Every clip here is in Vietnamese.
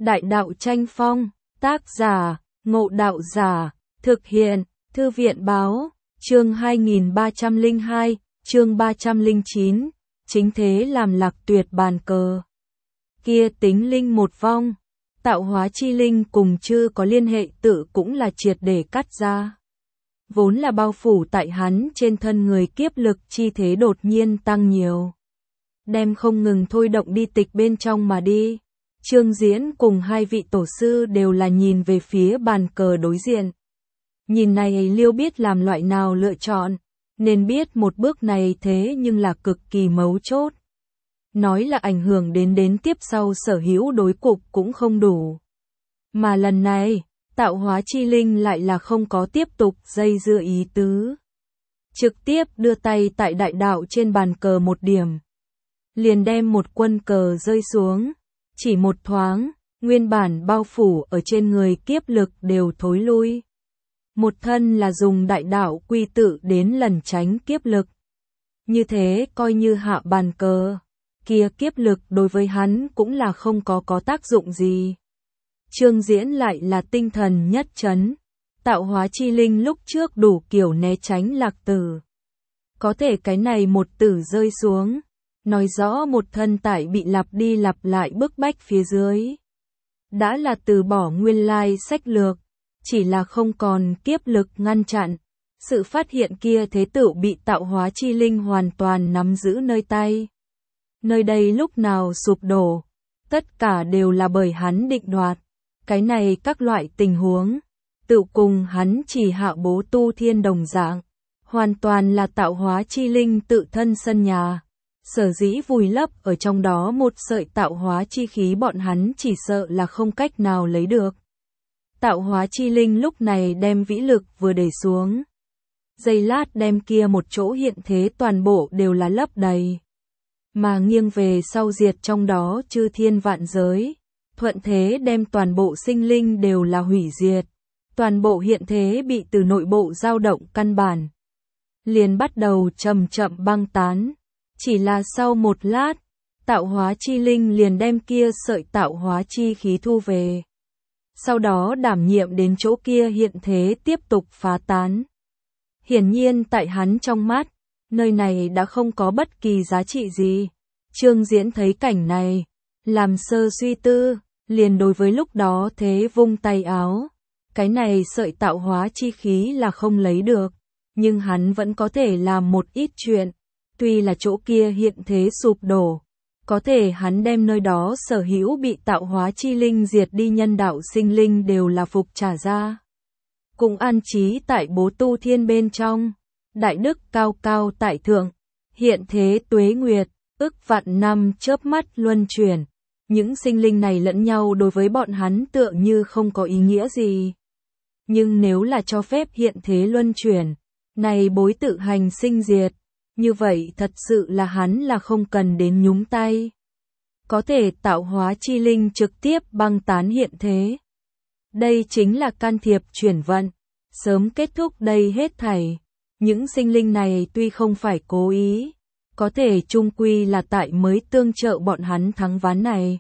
Đại đạo tranh phong, tác giả, Ngộ Đạo Giả, thực hiện, Thư viện báo, chương 2302, chương 309, chính thế làm lạc tuyệt bàn cờ. Kia tính linh một vong, tạo hóa chi linh cùng chư có liên hệ tự cũng là triệt để cắt ra. Vốn là bao phủ tại hắn trên thân người kiếp lực chi thế đột nhiên tăng nhiều. Đem không ngừng thôi động đi tịch bên trong mà đi. Trương Diễn cùng hai vị tổ sư đều là nhìn về phía bàn cờ đối diện. Nhìn này Liêu biết làm loại nào lựa chọn, nên biết một bước này thế nhưng là cực kỳ mấu chốt. Nói là ảnh hưởng đến tiếp sau sở hữu đối cục cũng không đủ. Mà lần này, tạo hóa chi linh lại là không có tiếp tục dây dưa ý tứ. Trực tiếp đưa tay tại đại đạo trên bàn cờ một điểm. Liền đem một quân cờ rơi xuống. Chỉ một thoáng, nguyên bản bao phủ ở trên người kiếp lực đều thối lui. Một thân là dùng đại đạo quy tự đến lần tránh kiếp lực. Như thế coi như hạ bàn cờ, kia kiếp lực đối với hắn cũng là không có tác dụng gì. Trương Diễn lại là tinh thần nhất chấn, tạo hóa chi linh lúc trước đủ kiểu né tránh lạc tử. Có thể cái này một tử rơi xuống. Nói rõ một thân tại bị lặp đi lặp lại bức bách phía dưới. Đã là từ bỏ nguyên lai sách lược, chỉ là không còn kiếp lực ngăn chặn. Sự phát hiện kia thế tử bị tạo hóa chi linh hoàn toàn nắm giữ nơi tay. Nơi đây lúc nào sụp đổ, tất cả đều là bởi hắn định đoạt. Cái này các loại tình huống, tự cùng hắn chỉ hạ bố tu thiên đồng dạng. Hoàn toàn là tạo hóa chi linh tự thân sân nhà. Sở dĩ vùi lấp ở trong đó một sợi tạo hóa chi khí bọn hắn chỉ sợ là không cách nào lấy được. Tạo hóa chi linh lúc này đem vĩ lực vừa để xuống. Giây lát đem kia một chỗ hiện thế toàn bộ đều là lấp đầy. Mà nghiêng về sau diệt trong đó chư thiên vạn giới. Thuận thế đem toàn bộ sinh linh đều là hủy diệt. Toàn bộ hiện thế bị từ nội bộ dao động căn bản. Liền bắt đầu chậm chậm băng tán. Chỉ là sau một lát, tạo hóa chi linh liền đem kia sợi tạo hóa chi khí thu về. Sau đó đảm nhiệm đến chỗ kia hiện thế tiếp tục phá tán. Hiển nhiên tại hắn trong mắt, nơi này đã không có bất kỳ giá trị gì. Trương Diễn thấy cảnh này, làm sơ suy tư, liền đối với lúc đó thế vung tay áo. Cái này sợi tạo hóa chi khí là không lấy được, nhưng hắn vẫn có thể làm một ít chuyện. Tuy là chỗ kia hiện thế sụp đổ, có thể hắn đem nơi đó sở hữu bị tạo hóa chi linh diệt đi nhân đạo sinh linh đều là phục trả ra. Cũng an trí tại bố tu thiên bên trong, đại đức cao cao tại thượng, hiện thế tuế nguyệt, ức vạn năm chớp mắt luân chuyển. Những sinh linh này lẫn nhau đối với bọn hắn tựa như không có ý nghĩa gì. Nhưng nếu là cho phép hiện thế luân chuyển, này bối tự hành sinh diệt. Như vậy thật sự là hắn là không cần đến nhúng tay. Có thể tạo hóa chi linh trực tiếp băng tán hiện thế. Đây chính là can thiệp chuyển vận, sớm kết thúc đây hết thảy. Những sinh linh này tuy không phải cố ý, có thể chung quy là tại mới tương trợ bọn hắn thắng ván này.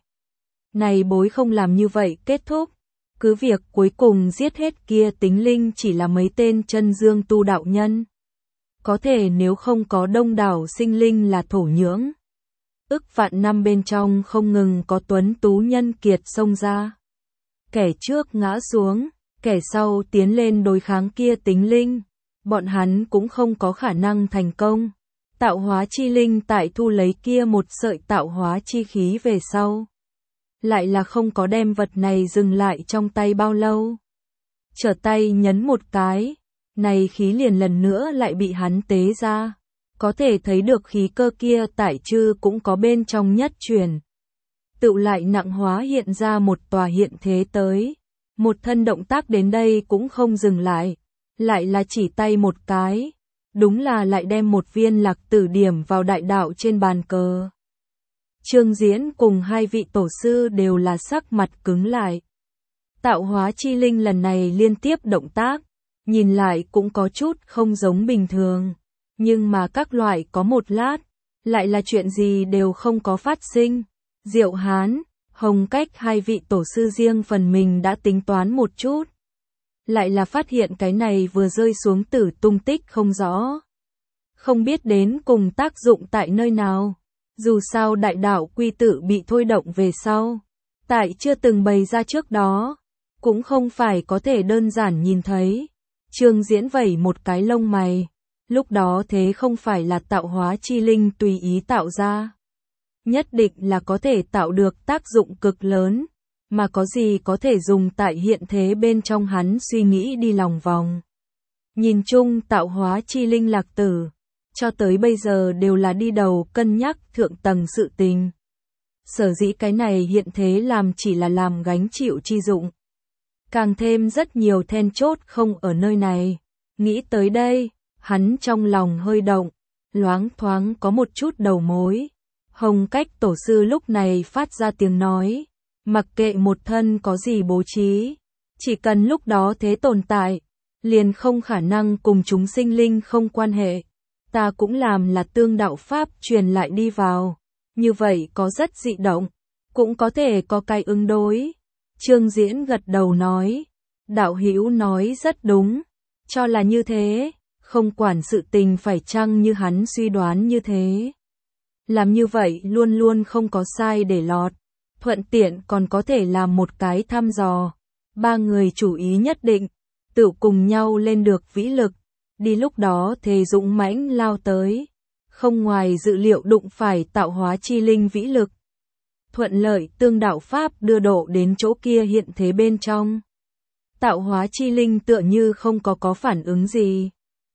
Này bối không làm như vậy kết thúc. Cứ việc cuối cùng giết hết kia tính linh chỉ là mấy tên chân dương tu đạo nhân. Có thể nếu không có đông đảo sinh linh là thổ nhưỡng. Ức vạn năm bên trong không ngừng có tuấn tú nhân kiệt xông ra. Kẻ trước ngã xuống, kẻ sau tiến lên đối kháng kia tính linh. Bọn hắn cũng không có khả năng thành công. Tạo hóa chi linh tại thu lấy kia một sợi tạo hóa chi khí về sau. Lại là không có đem vật này dừng lại trong tay bao lâu. Trở tay nhấn một cái. Này khí liền lần nữa lại bị hắn tế ra. Có thể thấy được khí cơ kia tại chư cũng có bên trong nhất truyền. Tự lại nặng hóa hiện ra một tòa hiện thế tới. Một thân động tác đến đây cũng không dừng lại. Lại là chỉ tay một cái. Đúng là lại đem một viên lạc tử điểm vào đại đạo trên bàn cờ. Trương Diễn cùng hai vị tổ sư đều là sắc mặt cứng lại. Tạo hóa chi linh lần này liên tiếp động tác. Nhìn lại cũng có chút không giống bình thường, nhưng mà các loại có một lát, lại là chuyện gì đều không có phát sinh. Diệu Hán, Hồng Cách hai vị tổ sư riêng phần mình đã tính toán một chút. Lại là phát hiện cái này vừa rơi xuống tử tung tích không rõ. Không biết đến cùng tác dụng tại nơi nào. Dù sao đại đạo quy tự bị thôi động về sau. Tại chưa từng bày ra trước đó. Cũng không phải có thể đơn giản nhìn thấy. Trương Diễn vẩy một cái lông mày. Lúc đó thế không phải là tạo hóa chi linh tùy ý tạo ra. Nhất định là có thể tạo được tác dụng cực lớn. Mà có gì có thể dùng tại hiện thế bên trong hắn suy nghĩ đi lòng vòng. Nhìn chung tạo hóa chi linh Lạc Tử. Cho tới bây giờ đều là đi đầu cân nhắc thượng tầng sự tình. Sở dĩ cái này hiện thế làm chỉ là làm gánh chịu chi dụng. Càng thêm rất nhiều then chốt không ở nơi này. Nghĩ tới đây, hắn trong lòng hơi động, loáng thoáng có một chút đầu mối. Hồng Cách tổ sư lúc này phát ra tiếng nói, mặc kệ một thân có gì bố trí, chỉ cần lúc đó thế tồn tại, liền không khả năng cùng chúng sinh linh không quan hệ. Ta cũng làm là tương đạo pháp truyền lại đi vào, như vậy có rất dị động, cũng có thể có cái ứng đối. Trương Diễn gật đầu nói, đạo hữu nói rất đúng, cho là như thế, không quản sự tình phải chăng như hắn suy đoán như thế. Làm như vậy luôn luôn không có sai để lọt, thuận tiện còn có thể làm một cái thăm dò. Ba người chủ ý nhất định, tự cùng nhau lên được vĩ lực, đi lúc đó thề dũng mãnh lao tới, không ngoài dự liệu đụng phải tạo hóa chi linh vĩ lực. Thuận lợi tương đạo pháp đưa độ đến chỗ kia hiện thế bên trong. Tạo hóa chi linh tựa như không có phản ứng gì.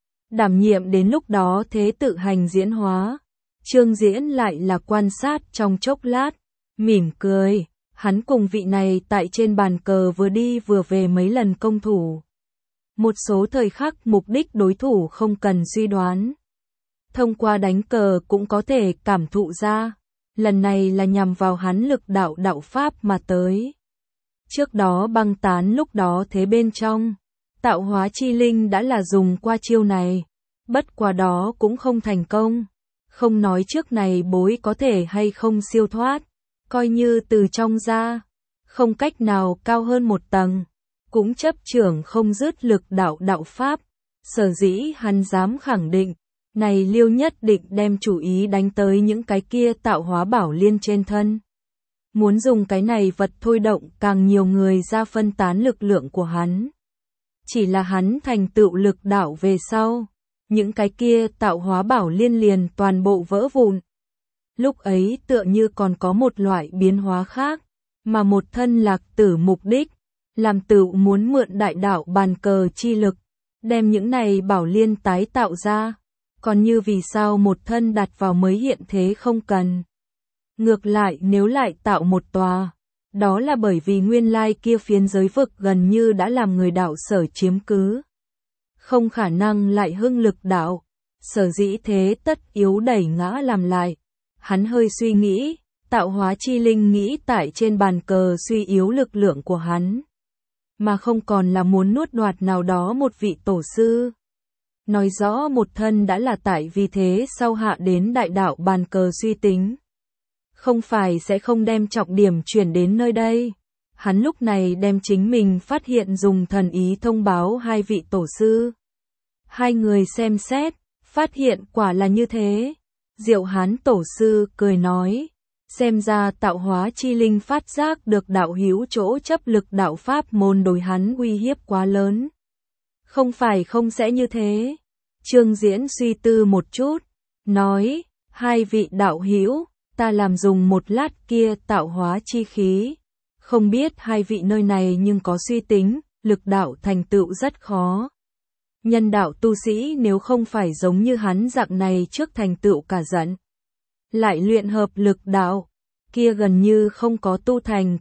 Đảm nhiệm đến lúc đó thế tự hành diễn hóa. Trương Diễn lại là quan sát trong chốc lát, mỉm cười, hắn cùng vị này tại trên bàn cờ vừa đi vừa về mấy lần công thủ. Một số thời khắc mục đích đối thủ không cần suy đoán. Thông qua đánh cờ cũng có thể cảm thụ ra, lần này là nhằm vào hắn lực đạo đạo pháp mà tới. Trước đó băng tán lúc đó thế bên trong, tạo hóa chi linh đã là dùng qua chiêu này, bất quá đó cũng không thành công. Không nói trước này bối có thể hay không siêu thoát, coi như từ trong ra, không cách nào cao hơn một tầng, cũng chấp trưởng không dứt lực đạo đạo pháp. Sở dĩ hắn dám khẳng định, này Liêu nhất định đem chủ ý đánh tới những cái kia tạo hóa bảo liên trên thân. Muốn dùng cái này vật thôi động càng nhiều người ra phân tán lực lượng của hắn. Chỉ là hắn thành tựu lực đạo về sau, những cái kia tạo hóa bảo liên liền toàn bộ vỡ vụn. Lúc ấy tựa như còn có một loại biến hóa khác, mà một thân Lạc Tử mục đích, làm tựu muốn mượn đại đạo bàn cờ chi lực, đem những này bảo liên tái tạo ra. Còn như vì sao một thân đặt vào mới hiện thế không cần. Ngược lại nếu lại tạo một tòa, đó là bởi vì nguyên lai kia phiến giới vực gần như đã làm người đạo sở chiếm cứ. Không khả năng lại hưng lực đạo, sở dĩ thế tất yếu đẩy ngã làm lại. Hắn hơi suy nghĩ, tạo hóa chi linh nghĩ tại trên bàn cờ suy yếu lực lượng của hắn, mà không còn là muốn nuốt đoạt nào đó một vị tổ sư. Nói rõ một thân đã là tại vì thế sau hạ đến đại đạo bàn cờ suy tính. Không phải sẽ không đem trọng điểm chuyển đến nơi đây. Hắn lúc này đem chính mình phát hiện dùng thần ý thông báo hai vị tổ sư. Hai người xem xét, phát hiện quả là như thế. Diệu Hán tổ sư cười nói, xem ra tạo hóa chi linh phát giác được đạo hữu chỗ chấp lực đạo pháp môn đối hắn uy hiếp quá lớn. Không phải không sẽ như thế. Trương Diễn suy tư một chút, nói, hai vị đạo hữu, ta làm dùng một lát kia tạo hóa chi khí. Không biết hai vị nơi này nhưng có suy tính, lực đạo thành tựu rất khó. Nhân đạo tu sĩ nếu không phải giống như hắn dạng này trước thành tựu cả dẫn, lại luyện hợp lực đạo, kia gần như không có tu thành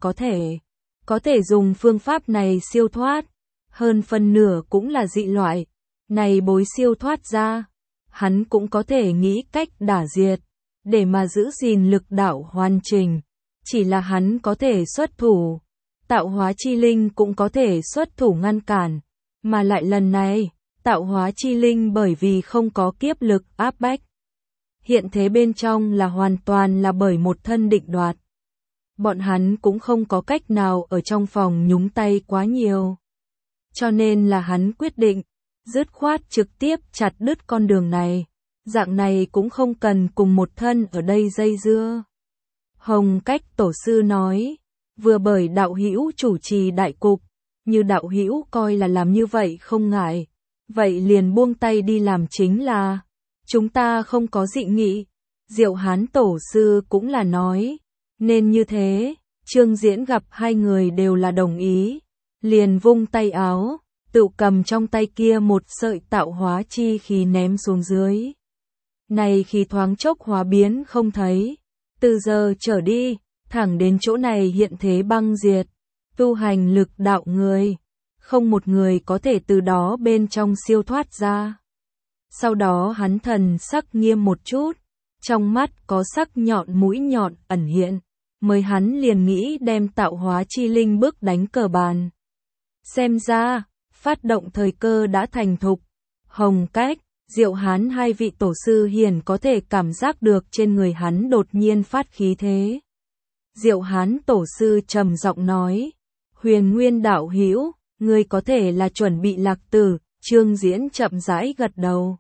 có thể dùng phương pháp này siêu thoát, hơn phân nửa cũng là dị loại, này bối siêu thoát ra, hắn cũng có thể nghĩ cách đả diệt, để mà giữ gìn lực đạo hoàn chỉnh, chỉ là hắn có thể xuất thủ, tạo hóa chi linh cũng có thể xuất thủ ngăn cản, mà lại lần này, tạo hóa chi linh bởi vì không có kiếp lực áp bách. Hiện thế bên trong là hoàn toàn là bởi một thân định đoạt. bọn hắn cũng không có cách nào ở trong phòng nhúng tay quá nhiều. Cho nên là hắn quyết định, dứt khoát trực tiếp chặt đứt con đường này, dạng này cũng không cần cùng một thân ở đây dây dưa. Hồng Cách tổ sư nói, vừa bởi đạo hữu chủ trì đại cục, như đạo hữu coi là làm như vậy không ngại, vậy liền buông tay đi làm chính là, chúng ta không có dị nghị. Diệu Hán tổ sư cũng là nói, nên như thế, Trương Diễn gặp hai người đều là đồng ý, liền vung tay áo, tự cầm trong tay kia một sợi tạo hóa chi khí ném xuống dưới. Này khi thoáng chốc hóa biến không thấy, từ giờ trở đi, thẳng đến chỗ này hiện thế băng diệt, tu hành lực đạo người, không một người có thể từ đó bên trong siêu thoát ra. Sau đó hắn thần sắc nghiêm một chút, trong mắt có sắc nhọn mũi nhọn ẩn hiện, mới hắn liền nghĩ đem tạo hóa chi linh bước đánh cờ bàn. Xem ra, phát động thời cơ đã thành thục. Hồng Cách, Diệu Hán hai vị tổ sư hiền có thể cảm giác được trên người hắn đột nhiên phát khí thế. Diệu Hán tổ sư trầm giọng nói, Huyền Nguyên đạo hữu, ngươi có thể là chuẩn bị lạc tử. Trương Diễn chậm rãi gật đầu,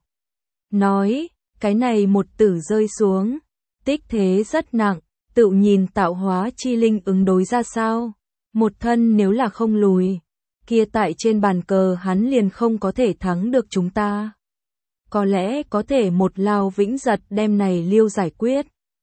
nói, cái này một tử rơi xuống, tích thế rất nặng, tự nhìn tạo hóa chi linh ứng đối ra sao. Một thân nếu là không lùi, kia tại trên bàn cờ hắn liền không có thể thắng được chúng ta. Có lẽ có thể một lao vĩnh giật đem này liêu giải quyết.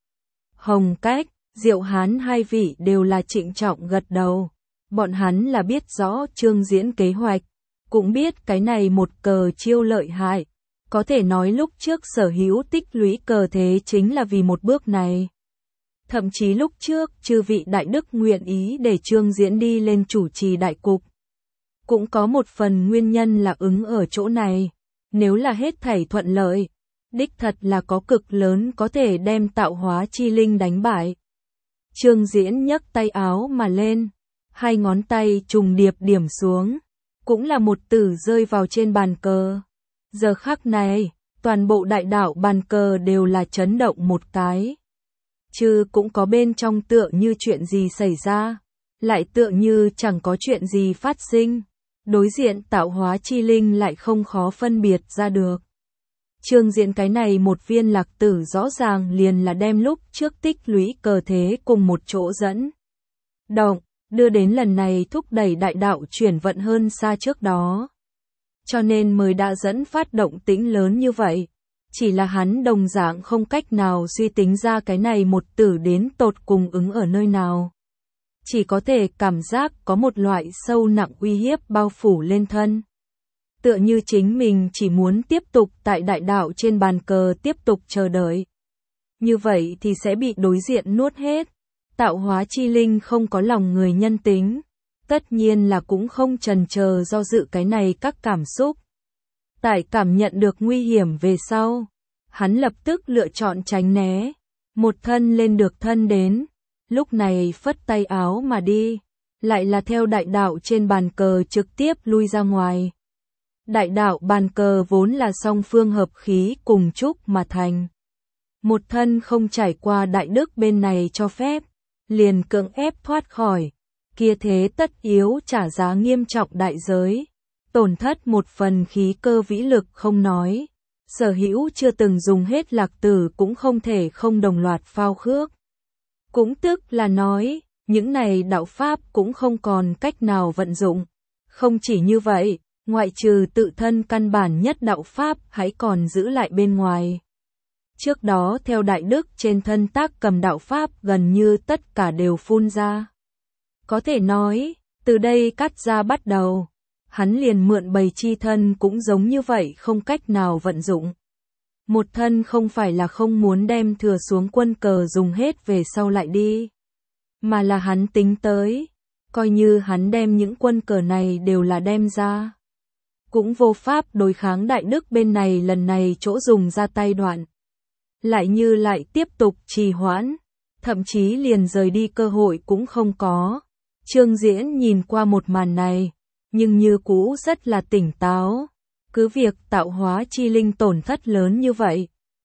Hồng Cách, Diệu Hán hai vị đều là trịnh trọng gật đầu. Bọn hắn là biết rõ Trương Diễn kế hoạch, cũng biết cái này một cờ chiêu lợi hại. Có thể nói lúc trước sở hữu tích lũy cờ thế chính là vì một bước này. Thậm chí lúc trước chư vị đại đức nguyện ý để Trương Diễn đi lên chủ trì đại cục. Cũng có một phần nguyên nhân là ứng ở chỗ này. Nếu là hết thảy thuận lợi, đích thật là có cực lớn có thể đem tạo hóa chi linh đánh bại. Trương Diễn nhấc tay áo mà lên, hai ngón tay trùng điệp điểm xuống, cũng là một tử rơi vào trên bàn cờ. Giờ khắc này, toàn bộ đại đạo bàn cờ đều là chấn động một cái. Chứ cũng có bên trong tựa như chuyện gì xảy ra, lại tựa như chẳng có chuyện gì phát sinh. Đối diện tạo hóa chi linh lại không khó phân biệt ra được. Trương Diễn cái này một viên lạc tử rõ ràng liền là đem lúc trước tích lũy cờ thế cùng một chỗ dẫn động, đưa đến lần này thúc đẩy đại đạo chuyển vận hơn xa trước đó. Cho nên mới đã dẫn phát động tĩnh lớn như vậy. Chỉ là hắn đồng dạng không cách nào suy tính ra cái này một tử đến tột cùng ứng ở nơi nào. Chỉ có thể cảm giác có một loại sâu nặng uy hiếp bao phủ lên thân. Tựa như chính mình chỉ muốn tiếp tục tại đại đạo trên bàn cờ tiếp tục chờ đợi. Như vậy thì sẽ bị đối diện nuốt hết. Tạo hóa chi linh không có lòng người nhân tính. Tất nhiên là cũng không chần chờ do dự cái này các cảm xúc. Tại cảm nhận được nguy hiểm về sau, hắn lập tức lựa chọn tránh né. Một thân lên được thân đến. Lúc này phất tay áo mà đi, lại là theo đại đạo trên bàn cờ trực tiếp lui ra ngoài. Đại đạo bàn cờ vốn là song phương hợp khí cùng chúc mà thành. Một thân không trải qua đại đức bên này cho phép, liền cưỡng ép thoát khỏi, kia thế tất yếu trả giá nghiêm trọng đại giới, tổn thất một phần khí cơ vĩ lực không nói, sở hữu chưa từng dùng hết lạc tử cũng không thể không đồng loạt phao khước. Cũng tức là nói, những này đạo pháp cũng không còn cách nào vận dụng. Không chỉ như vậy, ngoại trừ tự thân căn bản nhất đạo pháp hãy còn giữ lại bên ngoài. Trước đó theo đại đức trên thân tác cầm đạo pháp gần như tất cả đều phun ra. Có thể nói, từ đây cắt ra bắt đầu, hắn liền mượn bầy chi thân cũng giống như vậy không cách nào vận dụng. Một thân không phải là không muốn đem thừa xuống quân cờ dùng hết về sau lại đi, mà là hắn tính tới, coi như hắn đem những quân cờ này đều là đem ra. Cũng vô pháp đối kháng đại đức bên này lần này chỗ dùng ra tay đoạn. Lại như lại tiếp tục trì hoãn, thậm chí liền rời đi cơ hội cũng không có. Trương Diễn nhìn qua một màn này, nhưng như cũ rất là tỉnh táo. Cứ việc tạo hóa chi linh tổn thất lớn như vậy,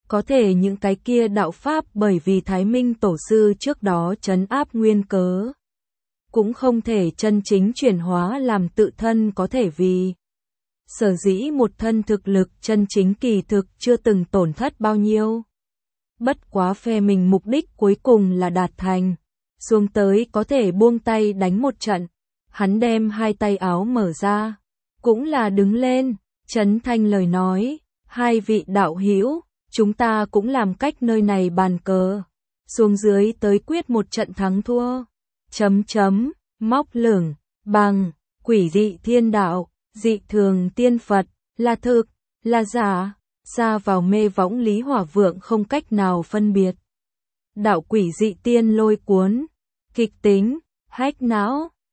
Có thể những cái kia đạo pháp bởi vì Thái Minh Tổ sư trước đó trấn áp nguyên cớ, cũng không thể chân chính chuyển hóa làm tự thân có thể vì. Sở dĩ một thân thực lực chân chính kỳ thực chưa từng tổn thất bao nhiêu. Bất quá phe mình mục đích cuối cùng là đạt thành. Xuống tới có thể buông tay đánh một trận. Hắn đem hai tay áo mở ra. Cũng là đứng lên. Trấn thanh lời nói. Hai vị đạo hữu, chúng ta cũng làm cách nơi này bàn cờ. Xuống dưới tới quyết một trận thắng thua. Móc lửng, bằng, quỷ dị thiên đạo, dị thường tiên Phật, là thực, là giả, xa vào mê võng Lý Hỏa Vượng không cách nào phân biệt. Đạo quỷ dị tiên lôi cuốn, kịch tính, hách não,